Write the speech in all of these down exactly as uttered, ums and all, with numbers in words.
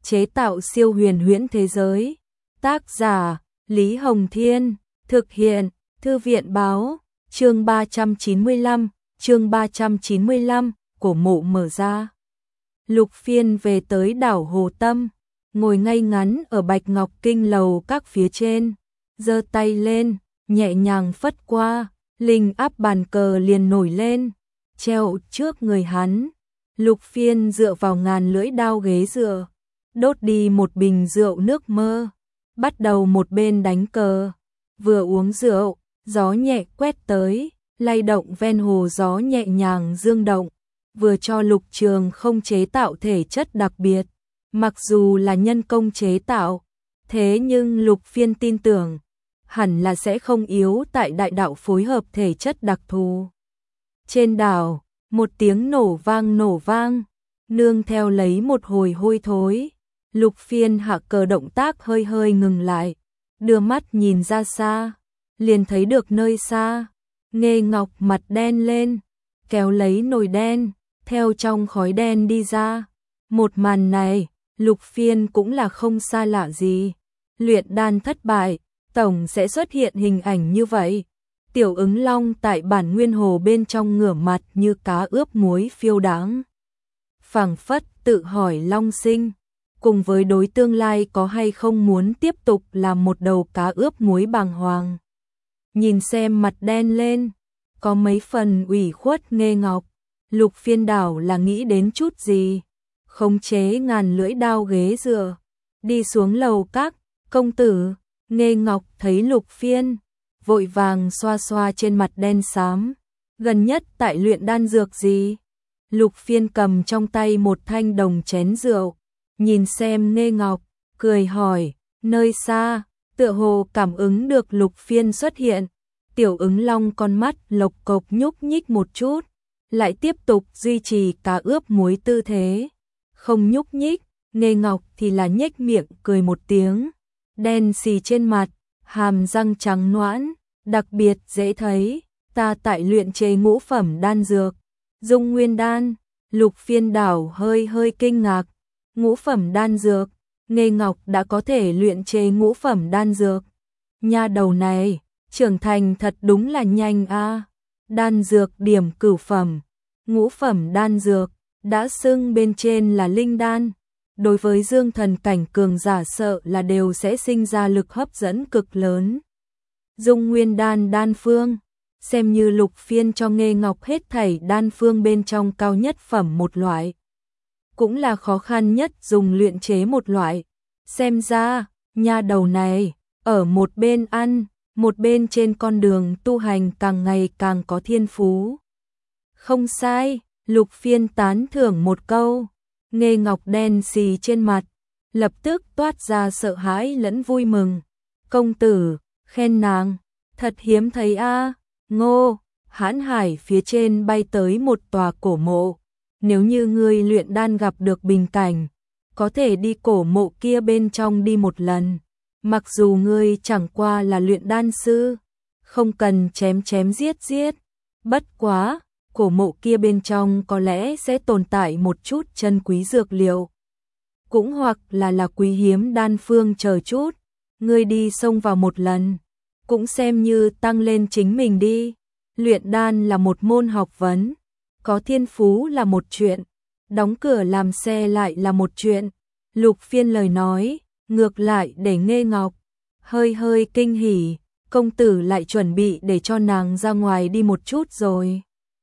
chế tạo siêu huyền huyễn thế giới. Tác giả Lý Hồng Thiên, thực hiện Thư viện Báo. Chương ba trăm chín mươi lăm, chương ba trăm chín mươi lăm, cổ mộ mở ra. Lục Phiên về tới đảo Hồ Tâm, ngồi ngay ngắn ở Bạch Ngọc Kinh lầu các phía trên, giơ tay lên, nhẹ nhàng phất qua, linh áp bàn cờ liền nổi lên, treo trước người hắn. Lục Phiên dựa vào ngàn lưỡi đao ghế dựa, đốt đi một bình rượu nước mơ, bắt đầu một bên đánh cờ, vừa uống rượu, gió nhẹ quét tới, lay động ven hồ gió nhẹ nhàng dương động, vừa cho Lục Trường không chế tạo thể chất đặc biệt, mặc dù là nhân công chế tạo, thế nhưng Lục Phiên tin tưởng, hẳn là sẽ không yếu tại đại đạo phối hợp thể chất đặc thù. Trên đảo, một tiếng nổ vang nổ vang, nương theo lấy một hồi hôi thối, Lục Phiên hạ cờ động tác hơi hơi ngừng lại, đưa mắt nhìn ra xa, liền thấy được nơi xa, Nghê Ngọc mặt đen lên, kéo lấy nồi đen, theo trong khói đen đi ra. Một màn này, Lục Phiên cũng là không xa lạ gì. Luyện đan thất bại, tổng sẽ xuất hiện hình ảnh như vậy. Tiểu ứng long tại bản nguyên hồ bên trong ngửa mặt như cá ướp muối phiêu đáng. Phảng phất tự hỏi long sinh, cùng với đối tương lai có hay không muốn tiếp tục làm một đầu cá ướp muối bàng hoàng. Nhìn xem mặt đen lên, có mấy phần ủy khuất Nghê Ngọc. Lục Phiên đảo là nghĩ đến chút gì, khống chế ngàn lưỡi đao ghế dựa, đi xuống lầu các. Công tử. Nghê Ngọc thấy Lục Phiên, vội vàng xoa xoa trên mặt đen xám. Gần nhất tại luyện đan dược gì? Lục Phiên cầm trong tay một thanh đồng chén rượu, nhìn xem Nghê Ngọc, cười hỏi. Nơi xa, tựa hồ cảm ứng được Lục Phiên xuất hiện, tiểu ứng long con mắt lộc cộc nhúc nhích một chút, lại tiếp tục duy trì cá ướp muối tư thế, không nhúc nhích. Nghê Ngọc thì là nhếch miệng cười một tiếng, đen xì trên mặt, hàm răng trắng nõn, đặc biệt dễ thấy. Ta tại luyện chế ngũ phẩm đan dược, Dung Nguyên đan. Lục Phiên đảo hơi hơi kinh ngạc, ngũ phẩm đan dược, Nghê Ngọc đã có thể luyện chế ngũ phẩm đan dược. Nha đầu này, trưởng thành thật đúng là nhanh a. Đan dược điểm cửu phẩm, ngũ phẩm đan dược, đã xưng bên trên là linh đan. Đối với dương thần cảnh cường giả sợ là đều sẽ sinh ra lực hấp dẫn cực lớn. Dung Nguyên đan đan phương, xem như Lục Phiên cho Nghê Ngọc hết thảy đan phương bên trong cao nhất phẩm một loại, cũng là khó khăn nhất dùng luyện chế một loại. Xem ra, nha đầu này, ở một bên ăn, một bên trên con đường tu hành càng ngày càng có thiên phú. Không sai, Lục Phiên tán thưởng một câu. Nghê Ngọc đen xì trên mặt, lập tức toát ra sợ hãi lẫn vui mừng. Công tử, khen nàng, thật hiếm thấy a. Ngô, Hãn Hải phía trên bay tới một tòa cổ mộ. Nếu như ngươi luyện đan gặp được bình cảnh, có thể đi cổ mộ kia bên trong đi một lần. Mặc dù ngươi chẳng qua là luyện đan sư, không cần chém chém giết giết. Bất quá, cổ mộ kia bên trong có lẽ sẽ tồn tại một chút chân quý dược liệu, cũng hoặc là là quý hiếm đan phương chờ chút. Ngươi đi xông vào một lần, cũng xem như tăng lên chính mình đi. Luyện đan là một môn học vấn, có thiên phú là một chuyện, đóng cửa làm xe lại là một chuyện. Lục Phiên lời nói, ngược lại để Nghê Ngọc hơi hơi kinh hỉ, công tử lại chuẩn bị để cho nàng ra ngoài đi một chút rồi.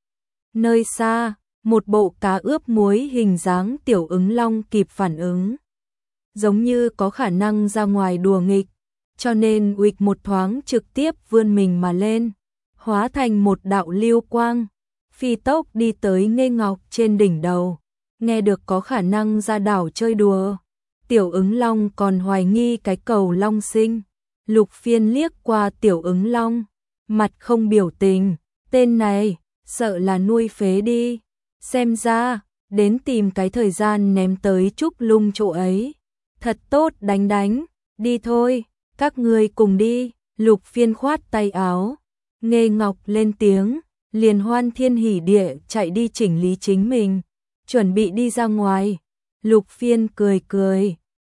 Nơi xa, một bộ cá ướp muối hình dáng tiểu ứng long kịp phản ứng, giống như có khả năng ra ngoài đùa nghịch, cho nên uịch một thoáng trực tiếp vươn mình mà lên, hóa thành một đạo lưu quang, phi tốc đi tới Nghê Ngọc trên đỉnh đầu. Nghe được có khả năng ra đảo chơi đùa, tiểu ứng long còn hoài nghi cái cầu long sinh. Lục Phiên liếc qua tiểu ứng long, mặt không biểu tình, tên này, sợ là nuôi phế đi. Xem ra, đến tìm cái thời gian ném tới Trúc Lung chỗ ấy. Thật tốt đánh đánh, đi thôi, các ngươi cùng đi. Lục Phiên khoát tay áo, Nghê Ngọc lên tiếng, liền hoan thiên hỉ địa chạy đi chỉnh lý chính mình, chuẩn bị đi ra ngoài. Lục Phiên cười cười,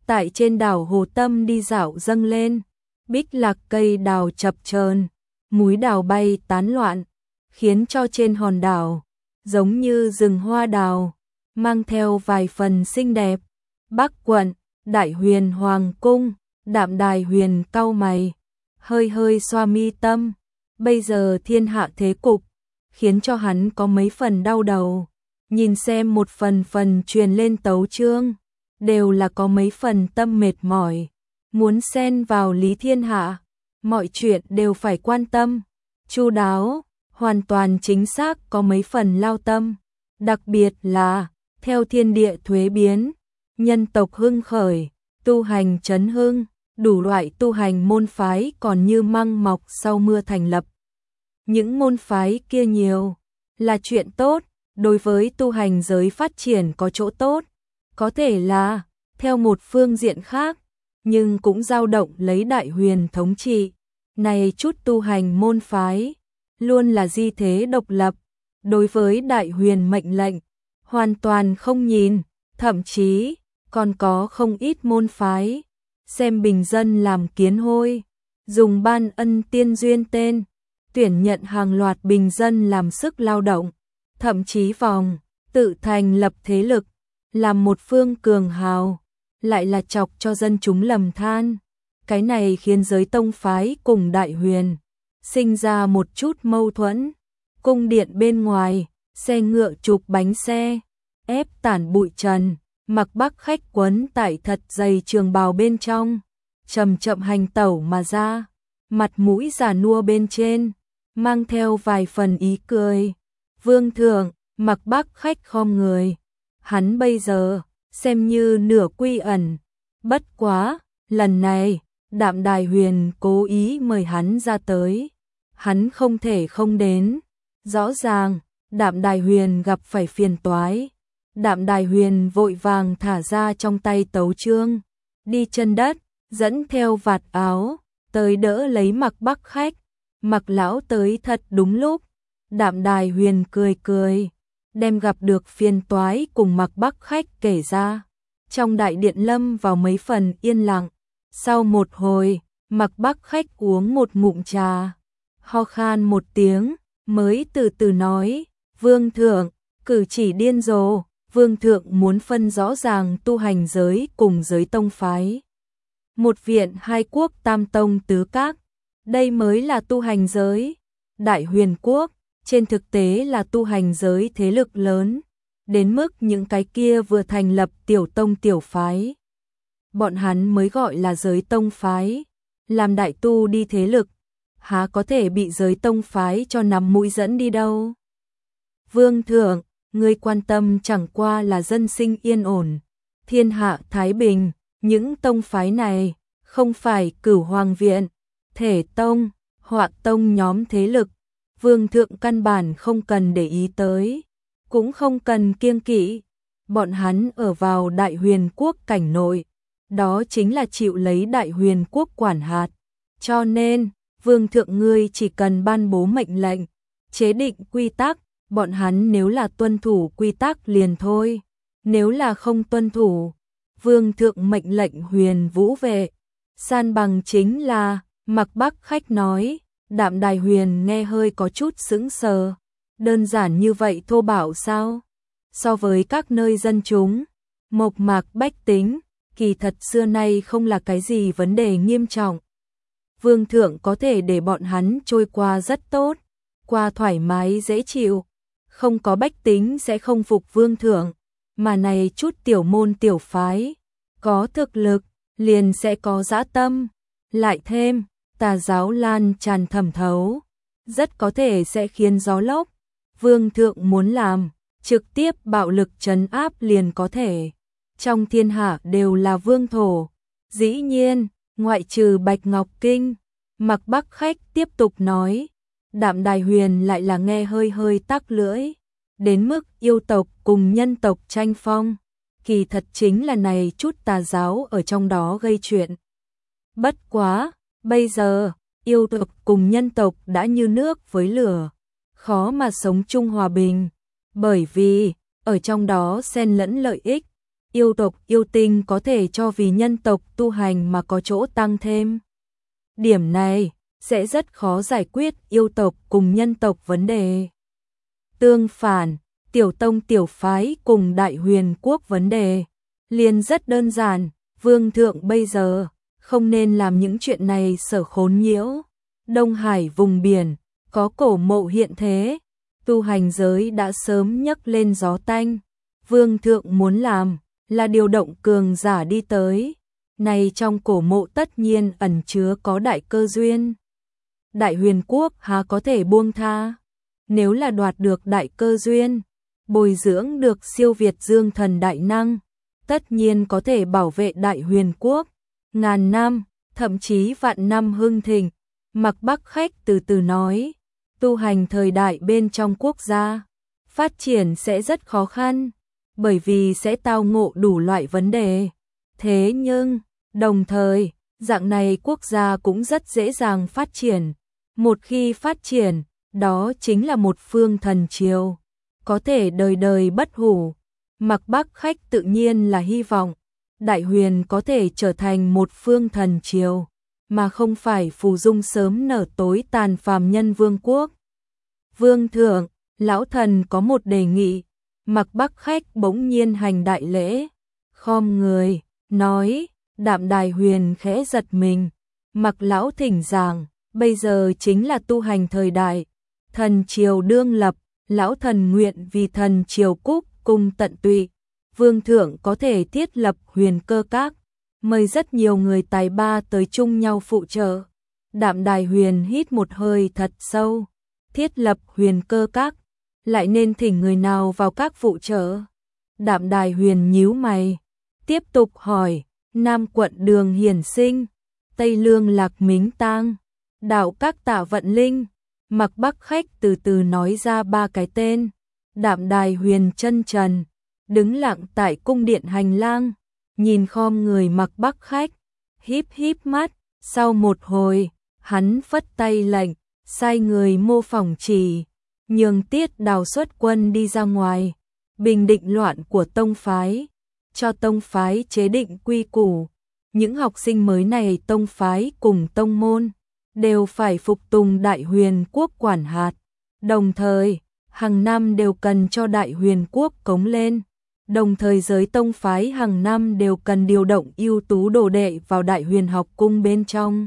tại trên đảo Hồ Tâm đi dạo dâng lên, bích lạc cây đào chập chờn, múi đào bay tán loạn, khiến cho trên hòn đảo giống như rừng hoa đào, mang theo vài phần xinh đẹp. Bắc quận, Đại Huyền Hoàng cung, Đạm Đài Huyền cau mày, hơi hơi xoa mi tâm, bây giờ thiên hạ thế cục khiến cho hắn có mấy phần đau đầu. Nhìn xem một phần phần truyền lên tấu chương, đều là có mấy phần tâm mệt mỏi, muốn xen vào lý thiên hạ, mọi chuyện đều phải quan tâm, chu đáo, hoàn toàn chính xác có mấy phần lao tâm, đặc biệt là theo thiên địa thuế biến, nhân tộc hưng khởi, tu hành chấn hưng, đủ loại tu hành môn phái còn như măng mọc sau mưa thành lập. Những môn phái kia nhiều là chuyện tốt, đối với tu hành giới phát triển có chỗ tốt, có thể là theo một phương diện khác, nhưng cũng dao động lấy Đại Huyền thống trị. Này chút tu hành môn phái luôn là di thế độc lập, đối với Đại Huyền mệnh lệnh hoàn toàn không nhìn, thậm chí còn có không ít môn phái xem bình dân làm kiến hôi, dùng ban ân tiên duyên tên tuyển nhận hàng loạt bình dân làm sức lao động, thậm chí vòng tự thành lập thế lực, làm một phương cường hào, lại là chọc cho dân chúng lầm than. Cái này khiến giới tông phái cùng Đại Huyền sinh ra một chút mâu thuẫn. Cung điện bên ngoài, xe ngựa chụp bánh xe, ép tản bụi trần, mặc Bắc khách quấn tại thật dày trường bào bên trong, chậm chậm hành tẩu mà ra, mặt mũi già nua bên trên, mang theo vài phần ý cười. Vương thượng, mặc Bắc khách khom người, hắn bây giờ xem như nửa quy ẩn, bất quá, lần này Đạm Đài Huyền cố ý mời hắn ra tới, hắn không thể không đến. Rõ ràng, Đạm Đài Huyền gặp phải phiền toái. Đạm Đài Huyền vội vàng thả ra trong tay tấu chương, đi chân đất, dẫn theo vạt áo, tới đỡ lấy mặc Bắc khách. Mặc lão tới thật đúng lúc, Đạm Đài Huyền cười cười, đem gặp được phiền toái cùng mặc Bắc khách kể ra. Trong đại điện lâm vào mấy phần yên lặng, sau một hồi, mặc Bắc khách uống một ngụm trà, ho khan một tiếng, mới từ từ nói, Vương thượng, cử chỉ điên rồ, Vương thượng muốn phân rõ ràng tu hành giới cùng giới tông phái. Một viện hai quốc tam tông tứ các, đây mới là tu hành giới. Đại Huyền quốc, trên thực tế là tu hành giới thế lực lớn, đến mức những cái kia vừa thành lập tiểu tông tiểu phái. Bọn hắn mới gọi là giới tông phái, làm đại tu đi thế lực, há có thể bị giới tông phái cho nắm mũi dẫn đi đâu. Vương thượng, người quan tâm chẳng qua là dân sinh yên ổn, thiên hạ thái bình, những tông phái này không phải Cửu Hoàng viện, Thể tông, Họa tông nhóm thế lực, Vương thượng căn bản không cần để ý tới, cũng không cần kiêng kỵ. Bọn hắn ở vào Đại Huyền quốc cảnh nội, đó chính là chịu lấy Đại Huyền quốc quản hạt, cho nên Vương thượng ngươi chỉ cần ban bố mệnh lệnh, chế định quy tắc, bọn hắn nếu là tuân thủ quy tắc liền thôi, nếu là không tuân thủ, Vương thượng mệnh lệnh Huyền Vũ vệ san bằng chính là. Mặc Bắc khách nói. Đạm Đài Huyền nghe hơi có chút sững sờ, đơn giản như vậy thô bạo sao? So với các nơi dân chúng, mộc mạc bách tính, kỳ thật xưa nay không là cái gì vấn đề nghiêm trọng. Vương thượng có thể để bọn hắn trôi qua rất tốt, qua thoải mái dễ chịu, không có bách tính sẽ không phục Vương thượng, mà này chút tiểu môn tiểu phái, có thực lực, liền sẽ có dã tâm, lại thêm tà giáo lan tràn thẩm thấu, rất có thể sẽ khiến gió lốc. Vương thượng muốn làm, trực tiếp bạo lực trấn áp liền có thể. Trong thiên hạ đều là vương thổ. Dĩ nhiên, ngoại trừ Bạch Ngọc Kinh, Mặc Bắc khách tiếp tục nói, Đạm Đài Huyền lại là nghe hơi hơi tắc lưỡi, đến mức yêu tộc cùng nhân tộc tranh phong, kỳ thật chính là này chút tà giáo ở trong đó gây chuyện. Bất quá, bây giờ, yêu tộc cùng nhân tộc đã như nước với lửa, khó mà sống chung hòa bình, bởi vì, ở trong đó xen lẫn lợi ích, yêu tộc yêu tinh có thể cho vì nhân tộc tu hành mà có chỗ tăng thêm. Điểm này sẽ rất khó giải quyết yêu tộc cùng nhân tộc vấn đề. Tương phản, tiểu tông tiểu phái cùng Đại Huyền quốc vấn đề liền rất đơn giản, vương thượng bây giờ không nên làm những chuyện này sở khốn nhiễu. Đông Hải vùng biển, có cổ mộ hiện thế, tu hành giới đã sớm nhấc lên gió tanh. Vương thượng muốn làm là điều động cường giả đi tới. Này trong cổ mộ tất nhiên ẩn chứa có đại cơ duyên. Đại Huyền quốc há có thể buông tha. Nếu là đoạt được đại cơ duyên, bồi dưỡng được siêu việt dương thần đại năng, tất nhiên có thể bảo vệ Đại Huyền quốc ngàn năm, thậm chí vạn năm hưng thịnh. Mạc Bắc Khách từ từ nói, tu hành thời đại bên trong quốc gia, phát triển sẽ rất khó khăn, bởi vì sẽ tao ngộ đủ loại vấn đề. Thế nhưng, đồng thời, dạng này quốc gia cũng rất dễ dàng phát triển. Một khi phát triển, đó chính là một phương thần triều, có thể đời đời bất hủ. Mạc Bắc Khách tự nhiên là hy vọng Đại Huyền có thể trở thành một phương thần triều, mà không phải phù dung sớm nở tối tàn phàm nhân vương quốc. Vương thượng, lão thần có một đề nghị. Mạc Bắc Khách bỗng nhiên hành đại lễ, khom người, nói. Đạm Đài Huyền khẽ giật mình. Mạc lão thỉnh giảng, bây giờ chính là tu hành thời đại, thần triều đương lập, lão thần nguyện vì thần triều cúc cung tận tụy. Vương thượng có thể thiết lập Huyền Cơ Các, mời rất nhiều người tài ba tới chung nhau phụ trợ. Đạm Đài Huyền hít một hơi thật sâu. Thiết lập Huyền Cơ Các, lại nên thỉnh người nào vào các phụ trợ? Đạm Đài Huyền nhíu mày, tiếp tục hỏi. Nam quận Đường Hiển Sinh, Tây Lương Lạc Mính Tang, Đạo Các Tạ Vận Linh. Mạc Bắc Khách từ từ nói ra ba cái tên. Đạm Đài Huyền chân trần, đứng lặng tại cung điện hành lang, nhìn khom người Mạc Bắc Khách, híp híp mắt. Sau một hồi, hắn phất tay lệnh, sai người mô phỏng chỉ, nhường Tiết Đào xuất quân đi ra ngoài, bình định loạn của tông phái, cho tông phái chế định quy củ. Những học sinh mới này tông phái cùng tông môn đều phải phục tùng Đại Huyền quốc quản hạt, đồng thời hàng năm đều cần cho Đại Huyền quốc cống lên. Đồng thời giới tông phái hàng năm đều cần điều động ưu tú đồ đệ vào Đại Huyền học cung bên trong,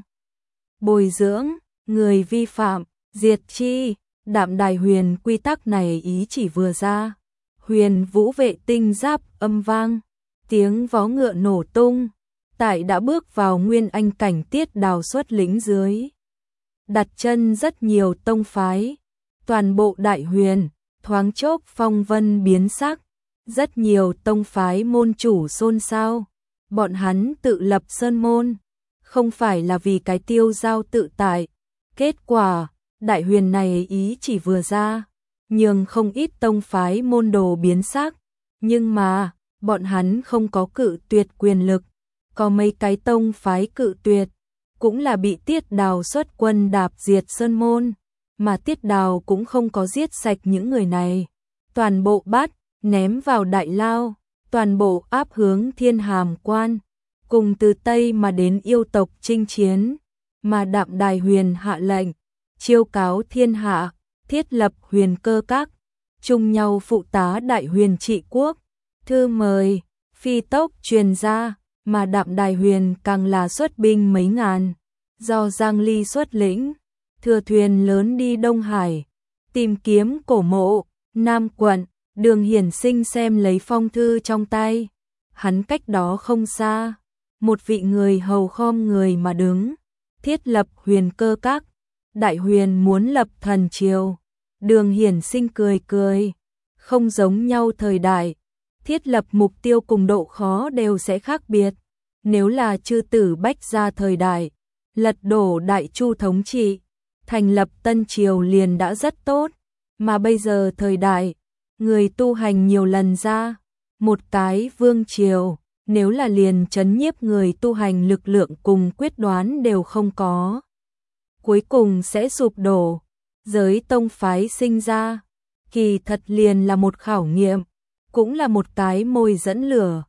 bồi dưỡng, người vi phạm, diệt chi. Đạm Đài Huyền quy tắc này ý chỉ vừa ra, Huyền Vũ vệ tinh giáp âm vang, tiếng vó ngựa nổ tung. Tại đã bước vào nguyên anh cảnh Tiết Đào xuất lĩnh dưới, đặt chân rất nhiều tông phái, toàn bộ Đại Huyền thoáng chốc phong vân biến sắc. Rất nhiều tông phái môn chủ xôn xao, bọn hắn tự lập sơn môn, không phải là vì cái tiêu giao tự tại. Kết quả, Đại Huyền này ý chỉ vừa ra, nhưng không ít tông phái môn đồ biến sắc. Nhưng mà, bọn hắn không có cự tuyệt quyền lực, có mấy cái tông phái cự tuyệt, cũng là bị Tiết Đào xuất quân đạp diệt sơn môn, mà Tiết Đào cũng không có giết sạch những người này. Toàn bộ bắt, ném vào đại lao, toàn bộ áp hướng Thiên Hàm Quan, cùng từ Tây mà đến yêu tộc chinh chiến. Mà Đạm Đài Huyền hạ lệnh, chiêu cáo thiên hạ, thiết lập Huyền Cơ Các, chung nhau phụ tá Đại Huyền trị quốc. Thư mời, phi tốc truyền ra, mà Đạm Đài Huyền càng là xuất binh mấy ngàn, do Giang Ly xuất lĩnh, thừa thuyền lớn đi Đông Hải, tìm kiếm cổ mộ. Nam quận, Đường Hiển Sinh xem lấy phong thư trong tay, hắn cách đó không xa, một vị người hầu khom người mà đứng, thiết lập Huyền Cơ Các, Đại Huyền muốn lập thần triều. Đường Hiển Sinh cười cười, không giống nhau thời đại, thiết lập mục tiêu cùng độ khó đều sẽ khác biệt. Nếu là chư tử Bách gia thời đại, lật đổ Đại Chu thống trị, thành lập tân triều liền đã rất tốt, mà bây giờ thời đại, người tu hành nhiều lần ra, một cái vương triều, nếu là liền trấn nhiếp người tu hành lực lượng cùng quyết đoán đều không có, cuối cùng sẽ sụp đổ. Giới tông phái sinh ra, kỳ thật liền là một khảo nghiệm, cũng là một cái mồi dẫn lửa.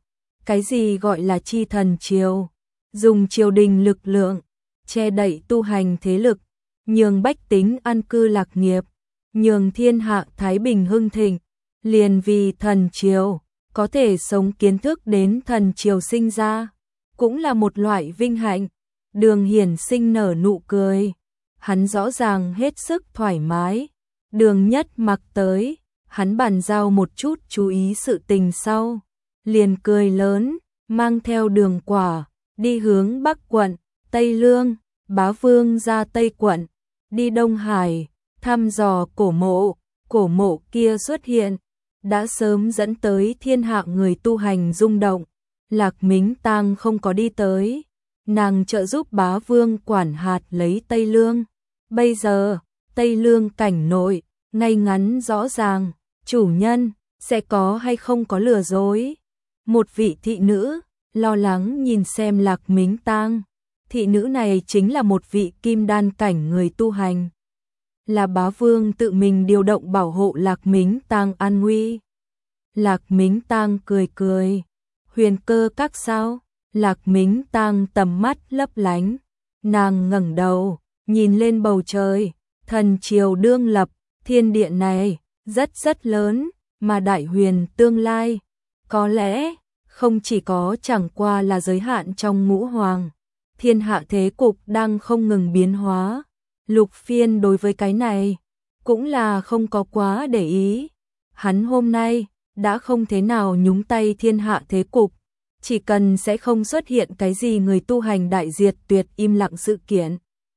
Cái gì gọi là chi thần triều? Dùng triều đình lực lượng, che đậy tu hành thế lực, nhường bách tính an cư lạc nghiệp, nhường thiên hạ thái bình hưng thịnh, liền vì thần triều, có thể sống kiến thức đến thần triều sinh ra, cũng là một loại vinh hạnh. Đường Hiển Sinh nở nụ cười, hắn rõ ràng hết sức thoải mái. Đường Nhất Mặc tới, hắn bàn giao một chút chú ý sự tình sau, liền cười lớn, mang theo Đường Quả, đi hướng Bắc quận, Tây Lương, Bá Vương ra Tây quận, đi Đông Hải, thăm dò cổ mộ. Cổ mộ kia xuất hiện, đã sớm dẫn tới thiên hạ người tu hành rung động. Lạc Mính Tang không có đi tới, nàng trợ giúp Bá Vương quản hạt lấy Tây Lương. Bây giờ, Tây Lương cảnh nội, ngay ngắn rõ ràng, chủ nhân, sẽ có hay không có lừa dối. Một vị thị nữ, lo lắng nhìn xem Lạc Mính Tang. Thị nữ này chính là một vị kim đan cảnh người tu hành. Là Bá Vương tự mình điều động bảo hộ Lạc Mính Tang an nguy. Lạc Mính Tang cười cười, huyền cơ các sao? Lạc Mính Tang tầm mắt lấp lánh, nàng ngẩng đầu, nhìn lên bầu trời, thần triều đương lập, thiên địa này, rất rất lớn, mà đại huyền tương lai, có lẽ, không chỉ có chẳng qua là giới hạn trong ngũ hoàng, thiên hạ thế cục đang không ngừng biến hóa. Lục Phiên đối với cái này, cũng là không có quá để ý. Hắn hôm nay, đã không thế nào nhúng tay thiên hạ thế cục, chỉ cần sẽ không xuất hiện cái gì người tu hành đại diệt tuyệt im lặng sự kiện.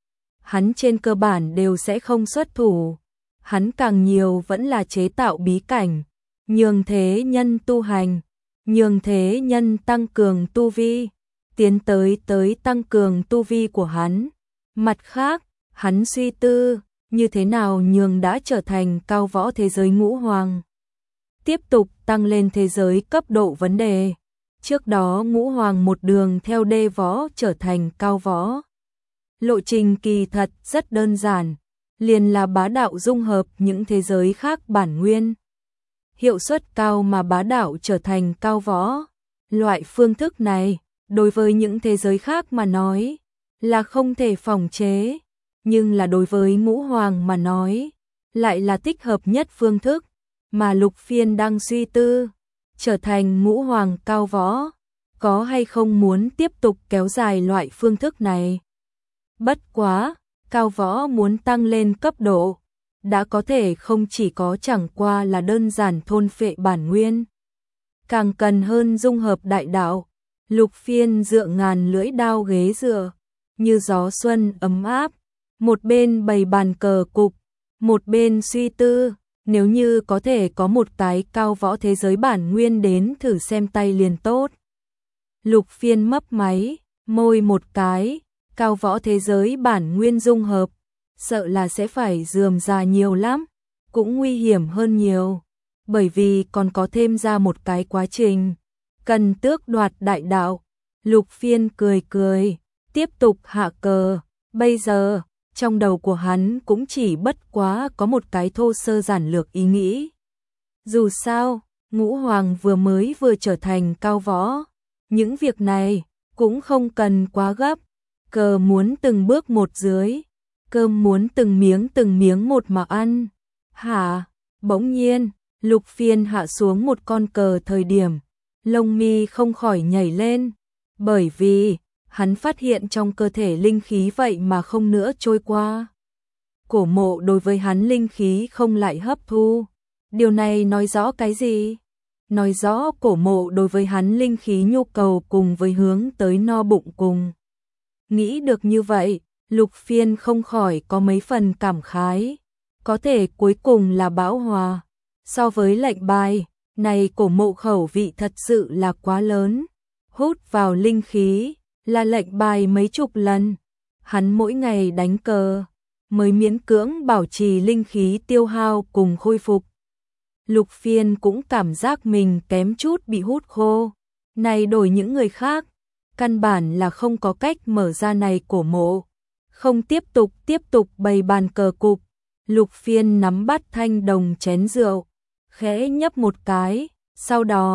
Hắn trên cơ bản đều sẽ không xuất thủ, hắn càng nhiều vẫn là chế tạo bí cảnh, nhường thế nhân tu hành, nhường thế nhân tăng cường tu vi, tiến tới tới tăng cường tu vi của hắn. Mặt khác, hắn suy tư, như thế nào nhường đã trở thành cao võ thế giới ngũ hoàng, tiếp tục tăng lên thế giới cấp độ vấn đề. Trước đó ngũ hoàng một đường theo đê võ trở thành cao võ. Lộ trình kỳ thật rất đơn giản, liền là bá đạo dung hợp những thế giới khác bản nguyên. Hiệu suất cao mà bá đạo trở thành cao võ. Loại phương thức này, đối với những thế giới khác mà nói, là không thể phòng chế, nhưng là đối với ngũ hoàng mà nói, lại là thích hợp nhất phương thức, mà Lục Phiên đang suy tư, trở thành ngũ hoàng cao võ, có hay không muốn tiếp tục kéo dài loại phương thức này. Bất quá, cao võ muốn tăng lên cấp độ, đã có thể không chỉ có chẳng qua là đơn giản thôn phệ bản nguyên, càng cần hơn dung hợp đại đạo. Lục Phiên dựa ngàn lưỡi đao ghế dựa, như gió xuân ấm áp, một bên bày bàn cờ cục, một bên suy tư, nếu như có thể có một cái cao võ thế giới bản nguyên đến thử xem tay liền tốt. Lục Phiên mấp máy, môi một cái, cao võ thế giới bản nguyên dung hợp, sợ là sẽ phải rườm rà nhiều lắm, cũng nguy hiểm hơn nhiều, bởi vì còn có thêm ra một cái quá trình, cần tước đoạt đại đạo. Lục Phiên cười cười, tiếp tục hạ cờ, bây giờ, trong đầu của hắn cũng chỉ bất quá có một cái thô sơ giản lược ý nghĩ. Dù sao, ngũ hoàng vừa mới vừa trở thành cao võ, những việc này cũng không cần quá gấp, cờ muốn từng bước một dưới, cơm muốn từng miếng từng miếng một mà ăn. Hả? Bỗng nhiên, Lục Phiên hạ xuống một con cờ thời điểm, lông mi không khỏi nhảy lên, bởi vì hắn phát hiện trong cơ thể linh khí vậy mà không nữa trôi qua. Cổ mộ đối với hắn linh khí không lại hấp thu. Điều này nói rõ cái gì? Nói rõ cổ mộ đối với hắn linh khí nhu cầu cùng với hướng tới no bụng cùng. Nghĩ được như vậy, Lục Phiên không khỏi có mấy phần cảm khái. Có thể cuối cùng là bão hòa. So với lệnh bài, này cổ mộ khẩu vị thật sự là quá lớn. Hút vào linh khí là lệnh bài mấy chục lần. Hắn mỗi ngày đánh cờ, mới miễn cưỡng bảo trì linh khí tiêu hao cùng khôi phục. Lục Phiên cũng cảm giác mình kém chút bị hút khô. Này đổi những người khác, căn bản là không có cách mở ra này cổ mộ. Không tiếp tục tiếp tục bày bàn cờ cục. Lục Phiên nắm bắt thanh đồng chén rượu, khẽ nhấp một cái, sau đó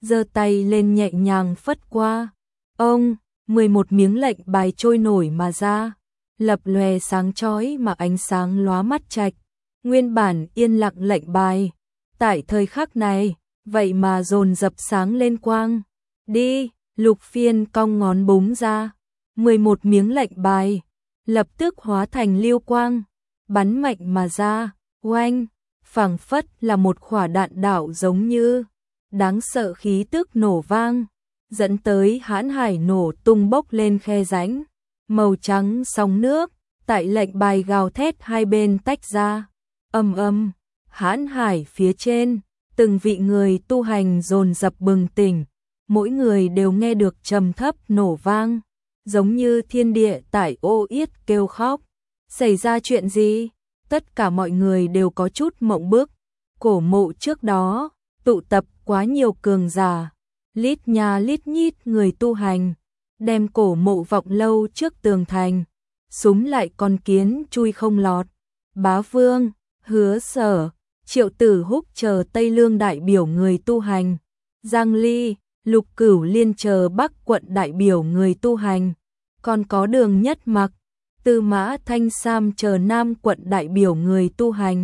giơ tay lên nhẹ nhàng phất qua. Ông, mười một miếng lệnh bài trôi nổi mà ra, lập lòe sáng chói mà ánh sáng lóa mắt trạch. Nguyên bản yên lặng lệnh bài, tại thời khắc này, vậy mà dồn dập sáng lên quang. Đi, Lục Phiên cong ngón búng ra, mười một miếng lệnh bài, lập tức hóa thành lưu quang, bắn mạnh mà ra, oanh, phảng phất là một quả đạn đạo giống như, đáng sợ khí tức nổ vang, dẫn tới hãn hải nổ tung bốc lên khe rãnh, màu trắng sóng nước, tại lệnh bài gào thét hai bên tách ra, ầm ầm, hãn hải phía trên, từng vị người tu hành dồn dập bừng tỉnh, mỗi người đều nghe được trầm thấp nổ vang, giống như thiên địa tại ô yết kêu khóc. Xảy ra chuyện gì? Tất cả mọi người đều có chút mộng bức. Cổ mộ trước đó, tụ tập quá nhiều cường giả, lít nhà lít nhít người tu hành, đem cổ mộ vọng lâu trước tường thành, súng lại con kiến chui không lọt. Bá Vương, Hứa Sở, Triệu Tử Húc chờ Tây Lương đại biểu người tu hành, Giang Ly, Lục Cửu Liên chờ Bắc quận đại biểu người tu hành, còn có Đường Nhất Mặc, Tư Mã Thanh Sam chờ Nam quận đại biểu người tu hành.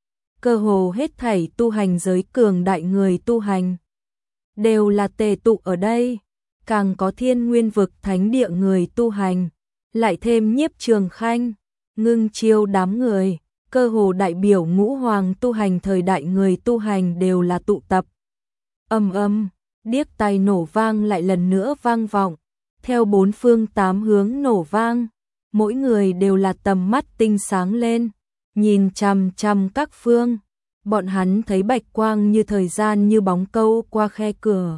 Cơ hồ hết thảy tu hành giới cường đại người tu hành đều là tề tụ ở đây, càng có Thiên Nguyên vực thánh địa người tu hành, lại thêm Nhiếp Trường Khanh, Ngưng Chiêu đám người, cơ hồ đại biểu ngũ hoàng tu hành thời đại người tu hành đều là tụ tập. Ầm ầm, điếc tai nổ vang lại lần nữa vang vọng, theo bốn phương tám hướng nổ vang, mỗi người đều là tầm mắt tinh sáng lên, nhìn chằm chằm các phương, bọn hắn thấy bạch quang như thời gian như bóng câu qua khe cửa.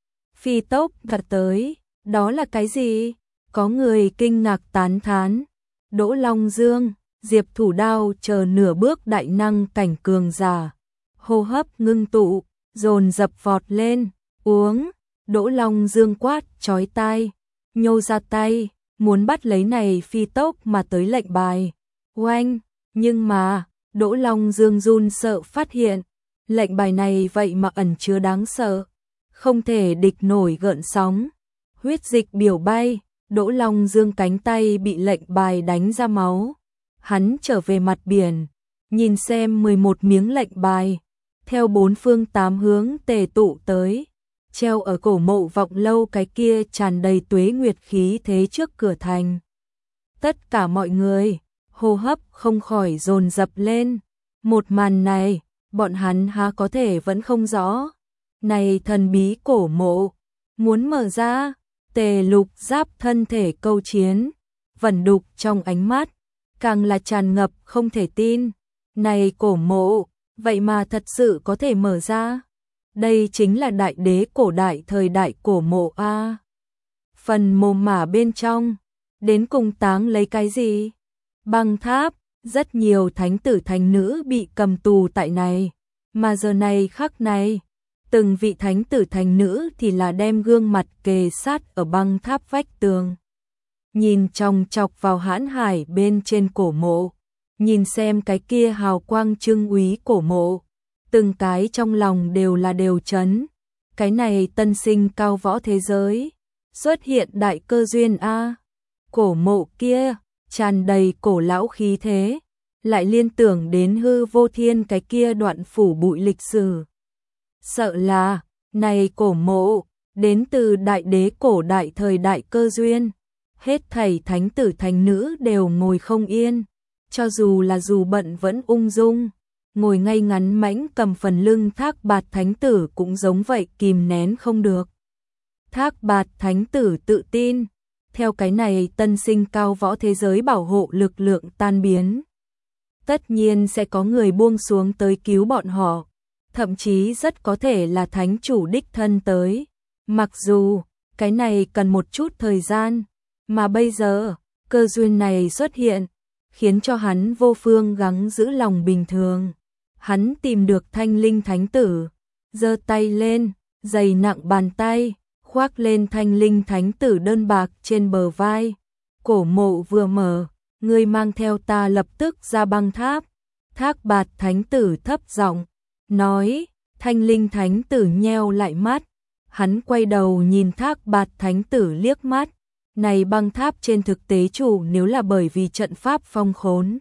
Phi tốc vọt tới, đó là cái gì? Có người kinh ngạc tán thán. Đỗ Long Dương, Diệp Thủ Đao chờ nửa bước đại năng cảnh cường giả, hô hấp ngưng tụ, dồn dập vọt lên, uống. Đỗ Long Dương quát chói tai, nhô ra tay, muốn bắt lấy này phi tốc mà tới lệnh bài. Oanh, nhưng mà, Đỗ Long Dương run sợ phát hiện, lệnh bài này vậy mà ẩn chứa đáng sợ, không thể địch nổi gợn sóng. Huyết dịch biểu bay, Đỗ Long Dương cánh tay bị lệnh bài đánh ra máu. Hắn trở về mặt biển, nhìn xem mười một miếng lệnh bài, theo bốn phương tám hướng tề tụ tới, treo ở cổ mộ vọng lâu cái kia tràn đầy tuế nguyệt khí thế trước cửa thành. Tất cả mọi người, hô hấp không khỏi dồn dập lên. Một màn này, bọn hắn há có thể vẫn không rõ. Này thần bí cổ mộ, muốn mở ra, Tề Lục Giáp thân thể câu chiến, vẩn đục trong ánh mắt, càng là tràn ngập không thể tin. Này cổ mộ, vậy mà thật sự có thể mở ra. Đây chính là đại đế cổ đại thời đại cổ mộ a. Phần mồ mả bên trong, đến cùng táng lấy cái gì? Băng tháp, rất nhiều thánh tử thánh nữ bị cầm tù tại này, mà giờ này khắc này, từng vị thánh tử thánh nữ thì là đem gương mặt kề sát ở băng tháp vách tường. Nhìn chòng chọc vào hãn hải bên trên cổ mộ, nhìn xem cái kia hào quang trưng úy cổ mộ, từng cái trong lòng đều là đều chấn. Cái này tân sinh cao võ thế giới, xuất hiện đại cơ duyên a. Cổ mộ kia, tràn đầy cổ lão khí thế, lại liên tưởng đến hư vô thiên cái kia đoạn phủ bụi lịch sử. Sợ là, này cổ mộ, đến từ đại đế cổ đại thời đại cơ duyên. Hết thảy thánh tử thánh nữ đều ngồi không yên, cho dù là dù bận vẫn ung dung, ngồi ngay ngắn mãnh cầm phần lưng Thác Bạt thánh tử cũng giống vậy kìm nén không được. Thác Bạt thánh tử tự tin, theo cái này tân sinh cao võ thế giới bảo hộ lực lượng tan biến, tất nhiên sẽ có người buông xuống tới cứu bọn họ, thậm chí rất có thể là thánh chủ đích thân tới. Mặc dù, cái này cần một chút thời gian, mà bây giờ, cơ duyên này xuất hiện, khiến cho hắn vô phương gắng giữ lòng bình thường. Hắn tìm được thanh linh thánh tử, giơ tay lên, dày nặng bàn tay, khoác lên thanh linh thánh tử đơn bạc trên bờ vai. Cổ mộ vừa mở, ngươi mang theo ta lập tức ra băng tháp. Thác Bạt thánh tử thấp giọng nói. Thanh linh thánh tử nheo lại mắt, Hắn quay đầu nhìn Thác Bạt Thánh Tử liếc mắt, này băng tháp trên thực tế chủ nếu là bởi vì trận pháp phong khốn.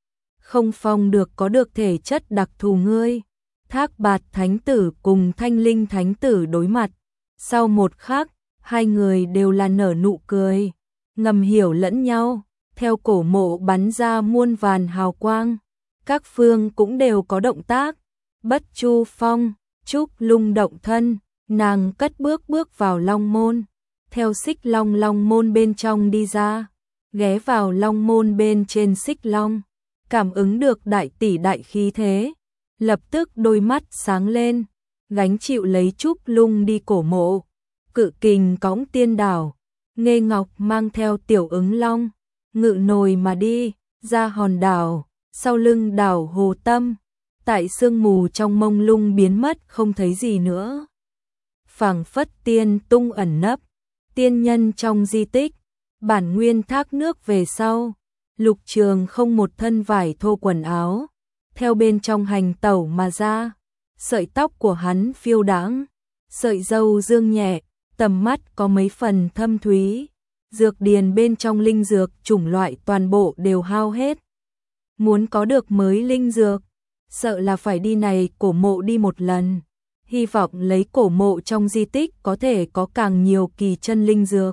Không phong được có được thể chất đặc thù ngươi. Thác Bạt Thánh Tử cùng Thanh Linh Thánh Tử đối mặt. Sau một khắc, hai người đều là nở nụ cười, ngầm hiểu lẫn nhau, theo cổ mộ bắn ra muôn vàn hào quang. Các phương cũng đều có động tác. Bất Chu Phong, Trúc Lung động thân, nàng cất bước bước vào Long Môn, theo Xích Long Long Môn bên trong đi ra, ghé vào Long Môn bên trên Xích Long, cảm ứng được đại tỷ đại khí thế, lập tức đôi mắt sáng lên, gánh chịu lấy Trúc Lung đi cổ mộ. Cự Kình cõng Tiên Đảo, Nghê Ngọc mang theo Tiểu Ứng Long, ngự nồi mà đi, ra hòn đảo, sau lưng đảo Hồ Tâm, tại sương mù trong mông lung biến mất không thấy gì nữa. Phảng phất tiên tung ẩn nấp, tiên nhân trong di tích, bản nguyên thác nước về sau, Lục Trường không một thân vải thô quần áo, theo bên trong hành tẩu mà ra, sợi tóc của hắn phiêu đãng, sợi râu dương nhẹ, tầm mắt có mấy phần thâm thúy, dược điền bên trong linh dược chủng loại toàn bộ đều hao hết. Muốn có được mới linh dược, sợ là phải đi này cổ mộ đi một lần, hy vọng lấy cổ mộ trong di tích có thể có càng nhiều kỳ chân linh dược.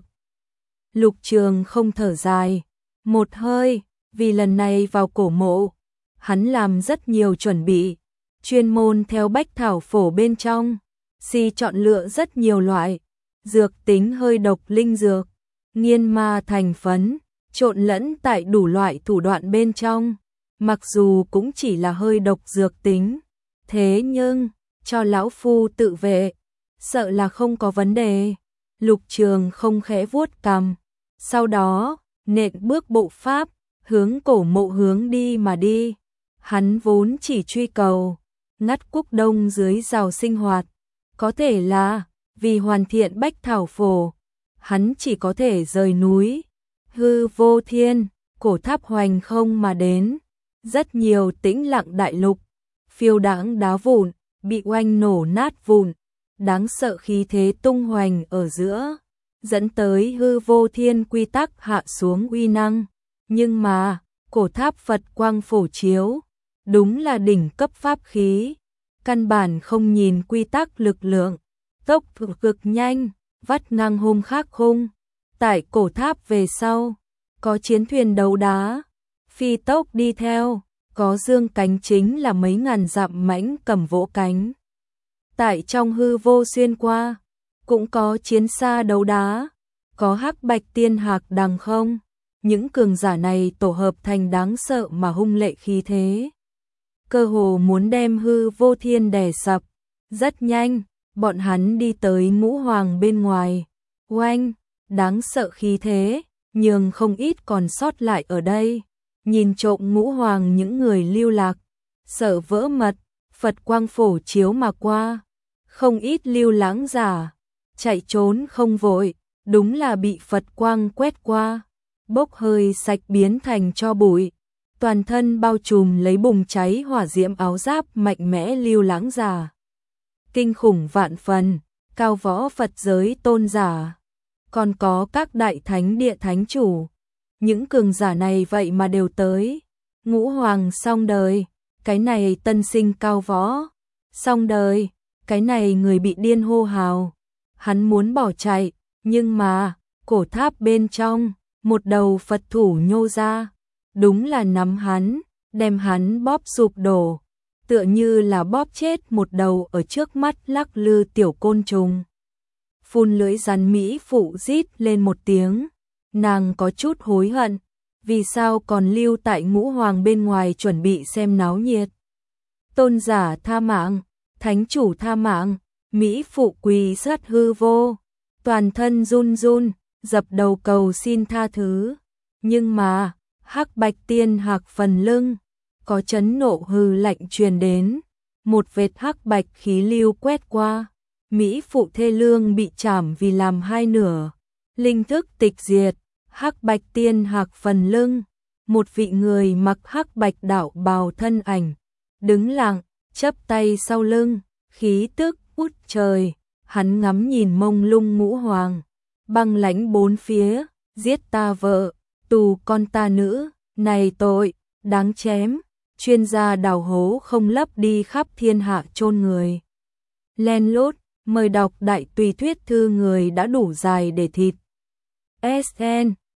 Lục Trường không thở dài, một hơi, vì lần này vào cổ mộ, hắn làm rất nhiều chuẩn bị, chuyên môn theo bách thảo phổ bên trong, si chọn lựa rất nhiều loại, dược tính hơi độc linh dược, nghiên ma thành phấn, trộn lẫn tại đủ loại thủ đoạn bên trong, mặc dù cũng chỉ là hơi độc dược tính, thế nhưng, cho lão phu tự vệ, sợ là không có vấn đề. Lục Trường không khẽ vuốt cằm, sau đó, nện bước bộ pháp, hướng cổ mộ hướng đi mà đi. Hắn vốn chỉ truy cầu, ngắt Cúc Đông dưới rào sinh hoạt, có thể là, vì hoàn thiện bách thảo phổ, hắn chỉ có thể rời núi, hư vô thiên, cổ tháp hoành không mà đến, rất nhiều tĩnh lặng đại lục, phiêu đãng đá vụn, bị oanh nổ nát vụn, đáng sợ khí thế tung hoành ở giữa, dẫn tới hư vô thiên quy tắc hạ xuống uy năng, nhưng mà, cổ tháp Phật quang phổ chiếu, đúng là đỉnh cấp pháp khí, căn bản không nhìn quy tắc lực lượng, tốc cực nhanh, vắt ngang hôm khác khung. Tại cổ tháp về sau, có chiến thuyền đấu đá, phi tốc đi theo, có dương cánh chính là mấy ngàn dặm mãnh cầm vỗ cánh. Tại trong hư vô xuyên qua, cũng có chiến xa đấu đá, có hắc bạch tiên hạc đằng không, những cường giả này tổ hợp thành đáng sợ mà hung lệ khí thế. Cơ hồ muốn đem hư vô thiên đè sập, rất nhanh, bọn hắn đi tới ngũ hoàng bên ngoài, oanh, đáng sợ khí thế, nhường không ít còn sót lại ở đây, nhìn trộm ngũ hoàng những người lưu lạc, sợ vỡ mật, Phật quang phổ chiếu mà qua, không ít lưu lãng giả, chạy trốn không vội, đúng là bị Phật quang quét qua, bốc hơi sạch biến thành tro bụi, toàn thân bao trùm lấy bùng cháy hỏa diễm áo giáp mạnh mẽ lưu lãng giả. Kinh khủng vạn phần, cao võ Phật giới tôn giả, còn có các đại thánh địa thánh chủ, những cường giả này vậy mà đều tới. Ngũ hoàng xong đời, cái này tân sinh cao võ, xong đời, cái này người bị điên hô hào, hắn muốn bỏ chạy, nhưng mà, cổ tháp bên trong, một đầu Phật thủ nhô ra, đúng là nắm hắn, đem hắn bóp sụp đổ, tựa như là bóp chết một đầu ở trước mắt lắc lư tiểu côn trùng. Phun lưỡi rắn Mỹ phụ rít lên một tiếng, nàng có chút hối hận, vì sao còn lưu tại ngũ hoàng bên ngoài chuẩn bị xem náo nhiệt. Tôn giả tha mạng, thánh chủ tha mạng, Mỹ phụ quỳ sát hư vô, toàn thân run run, dập đầu cầu xin tha thứ, nhưng mà, hắc bạch tiên hạc phần lưng, có chấn nộ hư lạnh truyền đến, một vệt hắc bạch khí lưu quét qua, Mỹ phụ thê lương bị chảm vì làm hai nửa, linh thức tịch diệt, hắc bạch tiên hạc phần lưng, một vị người mặc hắc bạch đạo bào thân ảnh, đứng lặng, chắp tay sau lưng, khí tức út trời, hắn ngắm nhìn mông lung ngũ hoàng, băng lãnh bốn phía, giết ta vợ, tù con ta nữ, này tội, đáng chém, chuyên gia đào hố không lấp đi khắp thiên hạ chôn người. Len lút, mời đọc đại tùy thuyết thư người đã đủ dài để thịt. ét en